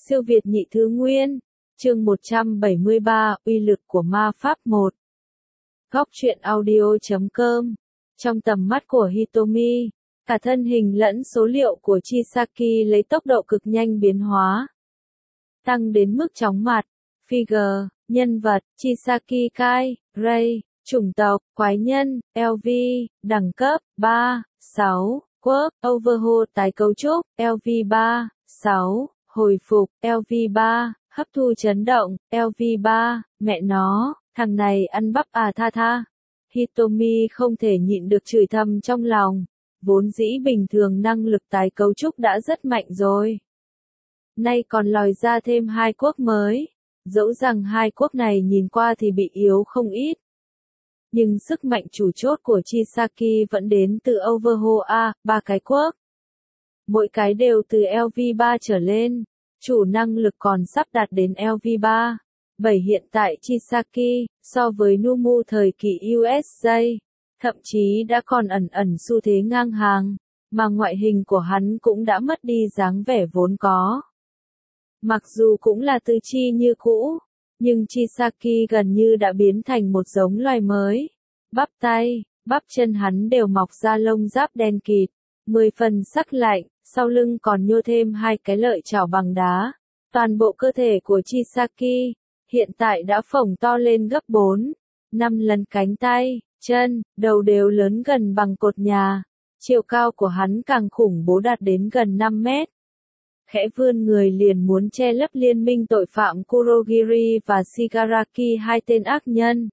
Siêu Việt nhị thứ nguyên. Chương 173, uy lực của ma pháp 1. Góc truyện audio.com. Trong tầm mắt của Hitomi, cả thân hình lẫn số liệu của Chisaki lấy tốc độ cực nhanh biến hóa. Tăng đến mức chóng mặt. Figure, nhân vật, Chisaki Kai, Ray, chủng tộc, quái nhân, LV, đẳng cấp, 3, 6, Quirk, Overhaul tái cấu trúc, LV3, 6, hồi phục, LV3, hấp thu chấn động, LV3, mẹ nó, thằng này ăn bắp à tha tha. Hitomi không thể nhịn được chửi thầm trong lòng, vốn dĩ bình thường năng lực tái cấu trúc đã rất mạnh rồi. Nay còn lòi ra thêm hai quốc mới, dẫu rằng hai quốc này nhìn qua thì bị yếu không ít. Nhưng sức mạnh chủ chốt của Chisaki vẫn đến từ Overhaul A, 3 cái quốc. Mỗi cái đều từ LV3 trở lên, chủ năng lực còn sắp đạt đến LV3. 7 hiện tại Chisaki, so với Numu thời kỳ USJ, thậm chí đã còn ẩn xu thế ngang hàng, mà ngoại hình của hắn cũng đã mất đi dáng vẻ vốn có. Mặc dù cũng là tư chi như cũ, nhưng Chisaki gần như đã biến thành một giống loài mới. Bắp tay, bắp chân hắn đều mọc ra lông giáp đen kịt, 10 phần sắc lạnh, sau lưng còn nhô thêm hai cái lợi chảo bằng đá. Toàn bộ cơ thể của Chisaki hiện tại đã phồng to lên gấp 4, 5 lần cánh tay, chân, đầu đều lớn gần bằng cột nhà. Chiều cao của hắn càng khủng bố đạt đến gần 5 mét. Khẽ vươn người liền muốn che lấp liên minh tội phạm Kurogiri và Shigaraki, hai tên ác nhân.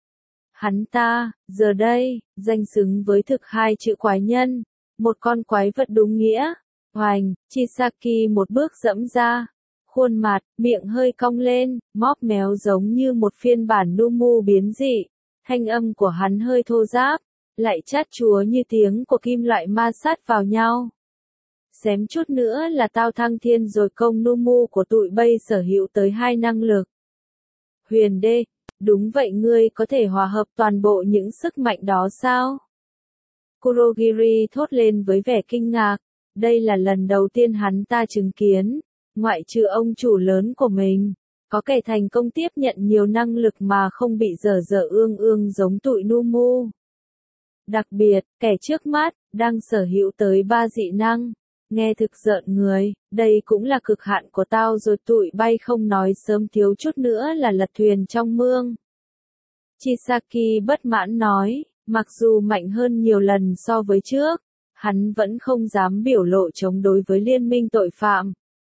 Hắn ta, giờ đây, danh xứng với thực hai chữ quái nhân, một con quái vật đúng nghĩa. Hoành, Chisaki một bước dẫm ra, khuôn mặt, miệng hơi cong lên, móp méo giống như một phiên bản Numu biến dị. Thanh âm của hắn hơi thô ráp, lại chát chúa như tiếng của kim loại ma sát vào nhau. Xém chút nữa là tao thăng thiên rồi. Công Numu của tụi bay sở hữu tới 2 năng lực. Huyền đê, đúng vậy, ngươi có thể hòa hợp toàn bộ những sức mạnh đó sao? Kurogiri thốt lên với vẻ kinh ngạc, đây là lần đầu tiên hắn ta chứng kiến, ngoại trừ ông chủ lớn của mình, có kẻ thành công tiếp nhận nhiều năng lực mà không bị dở dở ương ương giống tụi Numu. Đặc biệt, kẻ trước mắt, đang sở hữu tới 3 dị năng. Nghe thực rợn người, đây cũng là cực hạn của tao rồi. Tụi bay không nói sớm thiếu chút nữa là lật thuyền trong mương. Chisaki bất mãn nói, mặc dù mạnh hơn nhiều lần so với trước, hắn vẫn không dám biểu lộ chống đối với liên minh tội phạm.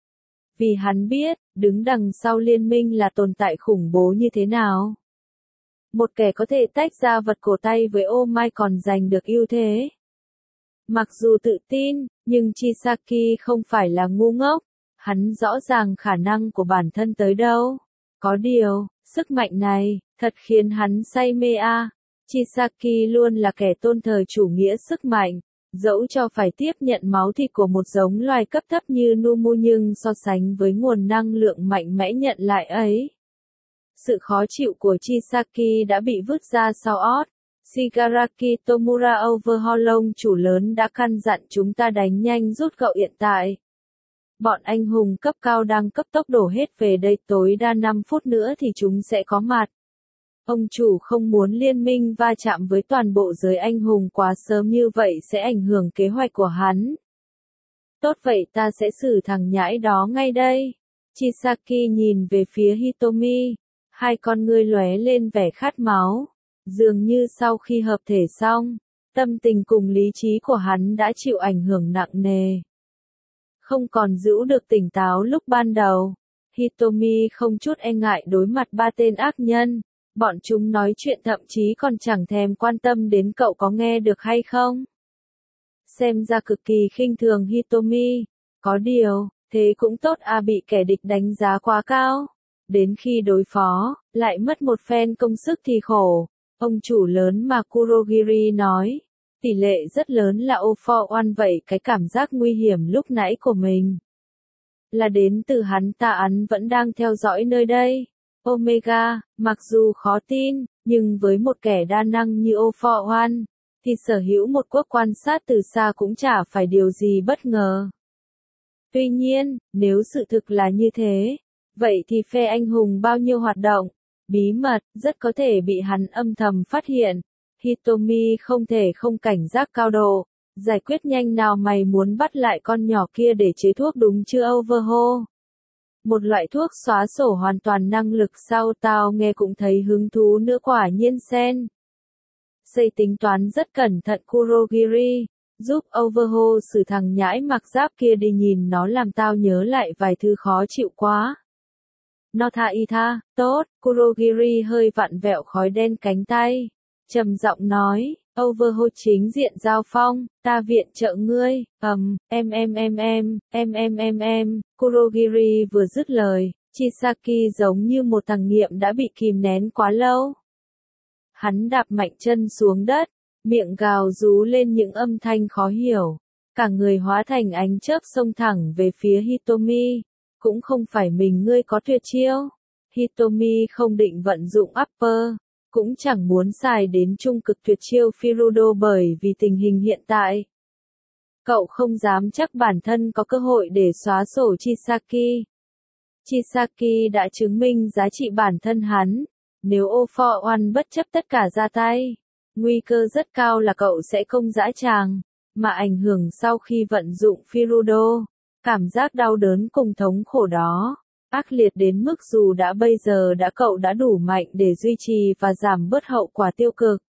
Vì hắn biết, đứng đằng sau liên minh là tồn tại khủng bố như thế nào. Một kẻ có thể tách ra vật cổ tay với ô mai còn giành được ưu thế. Mặc dù tự tin, nhưng Chisaki không phải là ngu ngốc, hắn rõ ràng khả năng của bản thân tới đâu. Có điều, sức mạnh này, thật khiến hắn say mê a. Chisaki luôn là kẻ tôn thờ chủ nghĩa sức mạnh, dẫu cho phải tiếp nhận máu thịt của một giống loài cấp thấp như Numu, nhưng so sánh với nguồn năng lượng mạnh mẽ nhận lại ấy. Sự khó chịu của Chisaki đã bị vứt ra sau ót. Shigaraki Tomura Overhaul ông chủ lớn đã căn dặn chúng ta đánh nhanh rút gọn hiện tại. Bọn anh hùng cấp cao đang cấp tốc đổ hết về đây, tối đa 5 phút nữa thì chúng sẽ có mặt. Ông chủ không muốn liên minh va chạm với toàn bộ giới anh hùng quá sớm, như vậy sẽ ảnh hưởng kế hoạch của hắn. Tốt vậy, ta sẽ xử thằng nhãi đó ngay đây. Chisaki nhìn về phía Hitomi, hai con ngươi lóe lên vẻ khát máu. Dường như sau khi hợp thể xong, tâm tình cùng lý trí của hắn đã chịu ảnh hưởng nặng nề. Không còn giữ được tỉnh táo lúc ban đầu, Hitomi không chút e ngại đối mặt 3 tên ác nhân. Bọn chúng nói chuyện thậm chí còn chẳng thèm quan tâm đến cậu có nghe được hay không. Xem ra cực kỳ khinh thường Hitomi. Có điều, thế cũng tốt à, bị kẻ địch đánh giá quá cao. Đến khi đối phó, lại mất một phen công sức thì khổ. Ông chủ lớn mà Kurogiri nói, tỷ lệ rất lớn là all for one. Vậy cái cảm giác nguy hiểm lúc nãy của mình là đến từ hắn ta vẫn đang theo dõi nơi đây. Omega, mặc dù khó tin, nhưng với một kẻ đa năng như all for one, thì sở hữu một quốc quan sát từ xa cũng chả phải điều gì bất ngờ. Tuy nhiên, nếu sự thực là như thế, vậy thì phe anh hùng bao nhiêu hoạt động, bí mật, rất có thể bị hắn âm thầm phát hiện. Hitomi không thể không cảnh giác cao độ. Giải quyết nhanh nào mày muốn bắt lại con nhỏ kia để chế thuốc đúng chưa Overhaul? Một loại thuốc xóa sổ hoàn toàn năng lực sao tao nghe cũng thấy hứng thú nữa quả nhiên sen. Xây tính toán rất cẩn thận Kurogiri, giúp Overhaul xử thằng nhãi mặc giáp kia đi nhìn nó làm tao nhớ lại vài thứ khó chịu quá. Notha Itha, tốt, Kurogiri hơi vặn vẹo khói đen cánh tay. Trầm giọng nói, Overhaul chính diện giao phong, ta viện trợ ngươi, Kurogiri vừa dứt lời, Chisaki giống như một thằng nghiện đã bị kìm nén quá lâu. Hắn đạp mạnh chân xuống đất, miệng gào rú lên những âm thanh khó hiểu, cả người hóa thành ánh chớp xông thẳng về phía Hitomi, cũng không phải mình ngươi có tuyệt chiêu. Hitomi không định vận dụng upper, cũng chẳng muốn xài đến trung cực tuyệt chiêu Firudo bởi vì tình hình hiện tại. Cậu không dám chắc bản thân có cơ hội để xóa sổ Chisaki. Chisaki đã chứng minh giá trị bản thân hắn, nếu All for One bất chấp tất cả ra tay, nguy cơ rất cao là cậu sẽ không dã tràng, mà ảnh hưởng sau khi vận dụng Firudo. Cảm giác đau đớn cùng thống khổ đó, ác liệt đến mức dù bây giờ cậu đã đủ mạnh để duy trì và giảm bớt hậu quả tiêu cực.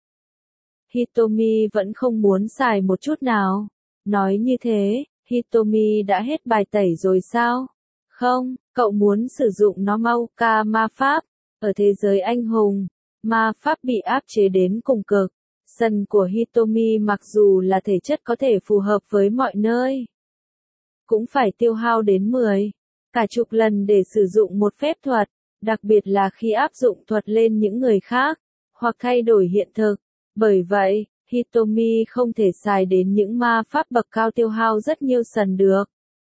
Hitomi vẫn không muốn xài một chút nào. Nói như thế, Hitomi đã hết bài tẩy rồi sao? Không, cậu muốn sử dụng nó Maoka ma pháp. Ở thế giới anh hùng, ma pháp bị áp chế đến cùng cực. Sân của Hitomi mặc dù là thể chất có thể phù hợp với mọi nơi, cũng phải tiêu hao đến 10, cả chục lần để sử dụng một phép thuật, đặc biệt là khi áp dụng thuật lên những người khác, hoặc thay đổi hiện thực. Bởi vậy, Hitomi không thể xài đến những ma pháp bậc cao tiêu hao rất nhiều sần được.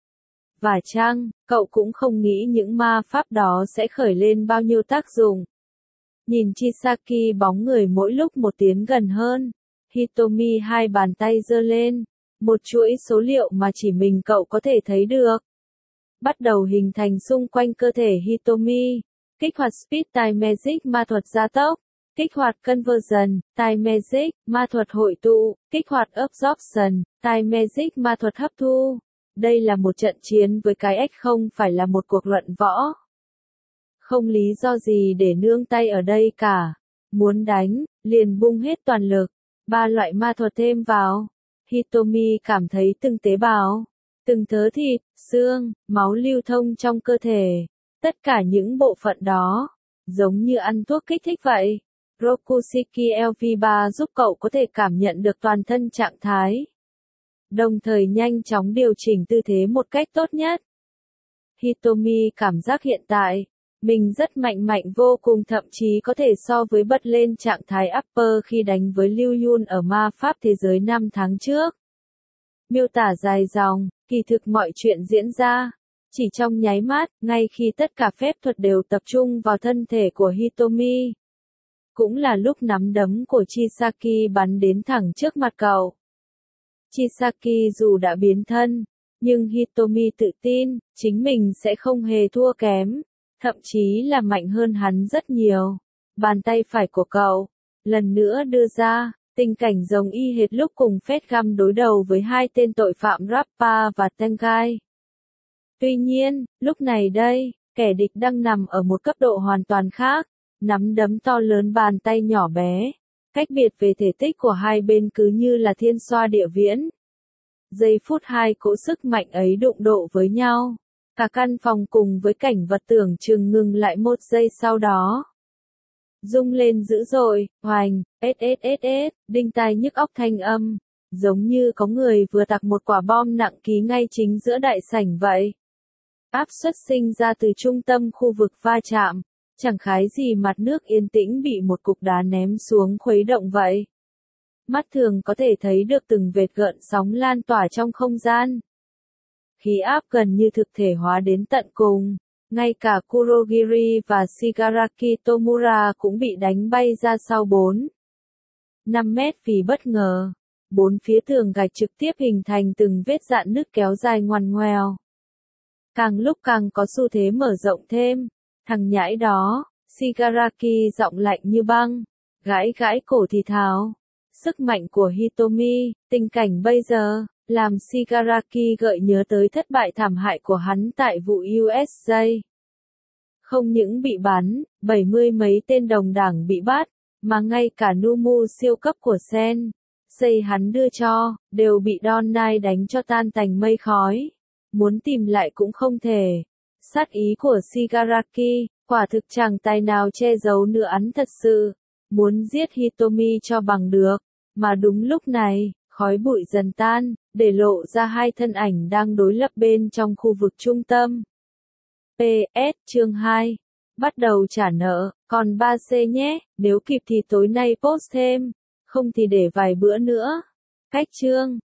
Và chăng, cậu cũng không nghĩ những ma pháp đó sẽ khởi lên bao nhiêu tác dụng. Nhìn Chisaki bóng người mỗi lúc một tiến gần hơn, Hitomi hai bàn tay giơ lên, một chuỗi số liệu mà chỉ mình cậu có thể thấy được bắt đầu hình thành xung quanh cơ thể Hitomi. Kích hoạt Speed Time Magic ma thuật gia tốc, kích hoạt Conversion, Time Magic, ma thuật hội tụ, kích hoạt Absorption, Time Magic ma thuật hấp thu. Đây là một trận chiến với cái X không phải là một cuộc luận võ. Không lý do gì để nương tay ở đây cả. Muốn đánh, liền bung hết toàn lực. 3 loại ma thuật thêm vào. Hitomi cảm thấy từng tế bào, từng thớ thịt, xương, máu lưu thông trong cơ thể. Tất cả những bộ phận đó, giống như ăn thuốc kích thích vậy. Rokushiki LV3 giúp cậu có thể cảm nhận được toàn thân trạng thái, đồng thời nhanh chóng điều chỉnh tư thế một cách tốt nhất. Hitomi cảm giác hiện tại, mình rất mạnh vô cùng, thậm chí có thể so với bật lên trạng thái upper khi đánh với Liu Yun ở ma pháp thế giới 5 tháng trước. Miêu tả dài dòng, kỳ thực mọi chuyện diễn ra chỉ trong nháy mắt, ngay khi tất cả phép thuật đều tập trung vào thân thể của Hitomi. Cũng là lúc nắm đấm của Chisaki bắn đến thẳng trước mặt cậu. Chisaki dù đã biến thân, nhưng Hitomi tự tin, chính mình sẽ không hề thua kém, thậm chí là mạnh hơn hắn rất nhiều. Bàn tay phải của cậu, lần nữa đưa ra, tình cảnh giống y hệt lúc cùng Phết Găm đối đầu với hai tên tội phạm Rappa và Tengai. Tuy nhiên, lúc này đây, kẻ địch đang nằm ở một cấp độ hoàn toàn khác, nắm đấm to lớn bàn tay nhỏ bé. Cách biệt về thể tích của hai bên cứ như là thiên xoa địa viễn. Giây phút hai cỗ sức mạnh ấy đụng độ với nhau. Cả căn phòng cùng với cảnh vật tưởng chừng ngừng lại một giây sau đó. Rung lên dữ dội, hoành, đinh tai nhức óc thanh âm. Giống như có người vừa tạc một quả bom nặng ký ngay chính giữa đại sảnh vậy. Áp suất sinh ra từ trung tâm khu vực va chạm. Chẳng khái gì mặt nước yên tĩnh bị một cục đá ném xuống khuấy động vậy. Mắt thường có thể thấy được từng vệt gợn sóng lan tỏa trong không gian. Khí áp gần như thực thể hóa đến tận cùng. Ngay cả Kurogiri và Shigaraki Tomura cũng bị đánh bay ra sau 4-5 mét vì bất ngờ. 4 phía tường gạch trực tiếp hình thành từng vết rạn nứt kéo dài ngoằn ngoèo. càng lúc càng có xu thế mở rộng thêm. Thằng nhãi đó, Shigaraki giọng lạnh như băng, gãi gãi cổ thì thào. Sức mạnh của Hitomi, tình cảnh bây giờ, làm Shigaraki gợi nhớ tới thất bại thảm hại của hắn tại vụ USJ. Không những bị bắn, 70 mấy tên đồng đảng bị bắt, mà ngay cả Numu siêu cấp của Sen, xây hắn đưa cho, đều bị Don Nai đánh cho tan tành mây khói. Muốn tìm lại cũng không thể. Sát ý của Shigaraki, quả thực chẳng tài nào che giấu nữa, hắn thật sự muốn giết Hitomi cho bằng được. Mà đúng lúc này, khói bụi dần tan, để lộ ra hai thân ảnh đang đối lập bên trong khu vực trung tâm. PS chương 2. Bắt đầu trả nợ, còn 3C nhé, nếu kịp thì tối nay post thêm, không thì để vài bữa nữa. Cách chương